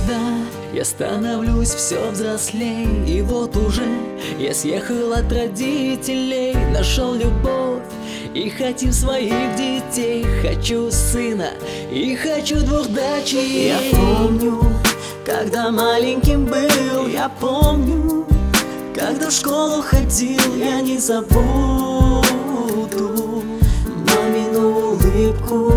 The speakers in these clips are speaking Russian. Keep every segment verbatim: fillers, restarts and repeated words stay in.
когда я становлюсь все взрослей. И вот уже я съехал от родителей, нашел любовь и хотим своих детей. Хочу сына и хочу двух дочерей. Я помню, когда маленьким был, я помню, когда в школу ходил, я не забуду мамину улыбку.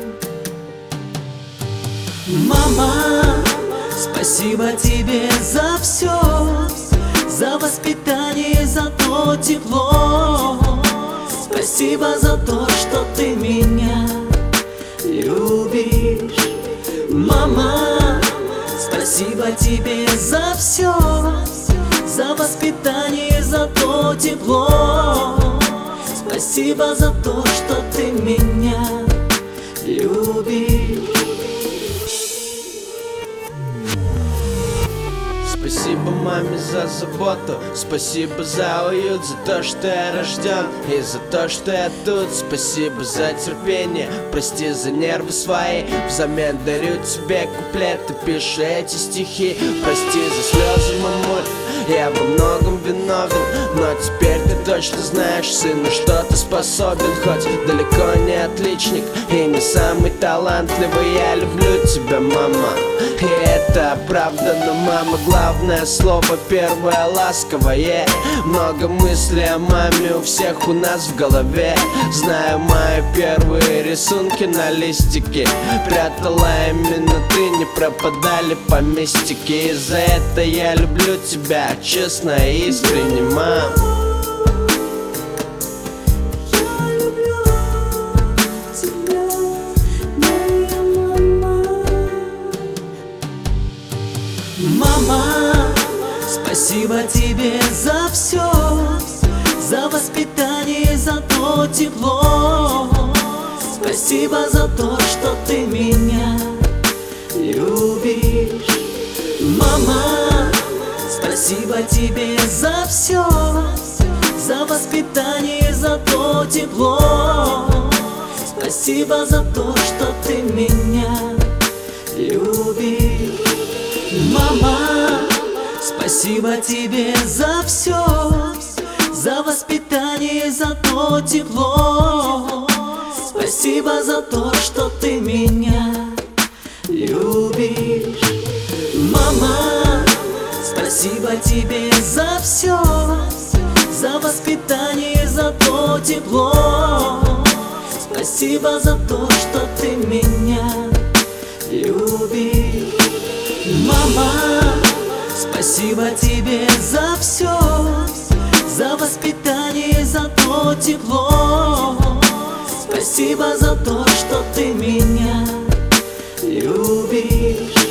Мама, спасибо тебе за все, за воспитание, за то тепло. Спасибо за то, что ты меня любишь. Мама, спасибо тебе за все, за воспитание, за то тепло. Спасибо за то, что ты меня любишь. Спасибо маме за заботу, спасибо за уют, за то, что я рожден и за то, что я тут. Спасибо за терпение, прости за нервы свои. Взамен дарю тебе куплеты, пишу эти стихи. Прости за слезы, мамуль, я во многом виновен, но теперь ты точно знаешь, сын, на что ты способен. Хоть далеко не отличник и не самый талантливый, я люблю тебя, мама, и это правда. Но мама, главное слово первое ласковое. Много мыслей о маме у всех у нас в голове. Знаю, мои первые рисунки на листике прятала именно ты, не пропадали по мистике. И за это я люблю тебя, честно и искренне, мам. Мама, спасибо тебе за все, за воспитание, за то тепло. Спасибо за то, что ты меня любишь. Мама, спасибо тебе за все, за воспитание, за то тепло. Спасибо за то, что ты меня любишь. Мама, спасибо тебе за все, за воспитание, за то тепло. Спасибо за то, что ты меня любишь. Мама, спасибо тебе за все, за воспитание, за то тепло. Спасибо за то, что ты меня любишь. Мама, спасибо тебе за все, за воспитание, за то тепло. Спасибо за то, что ты меня любишь.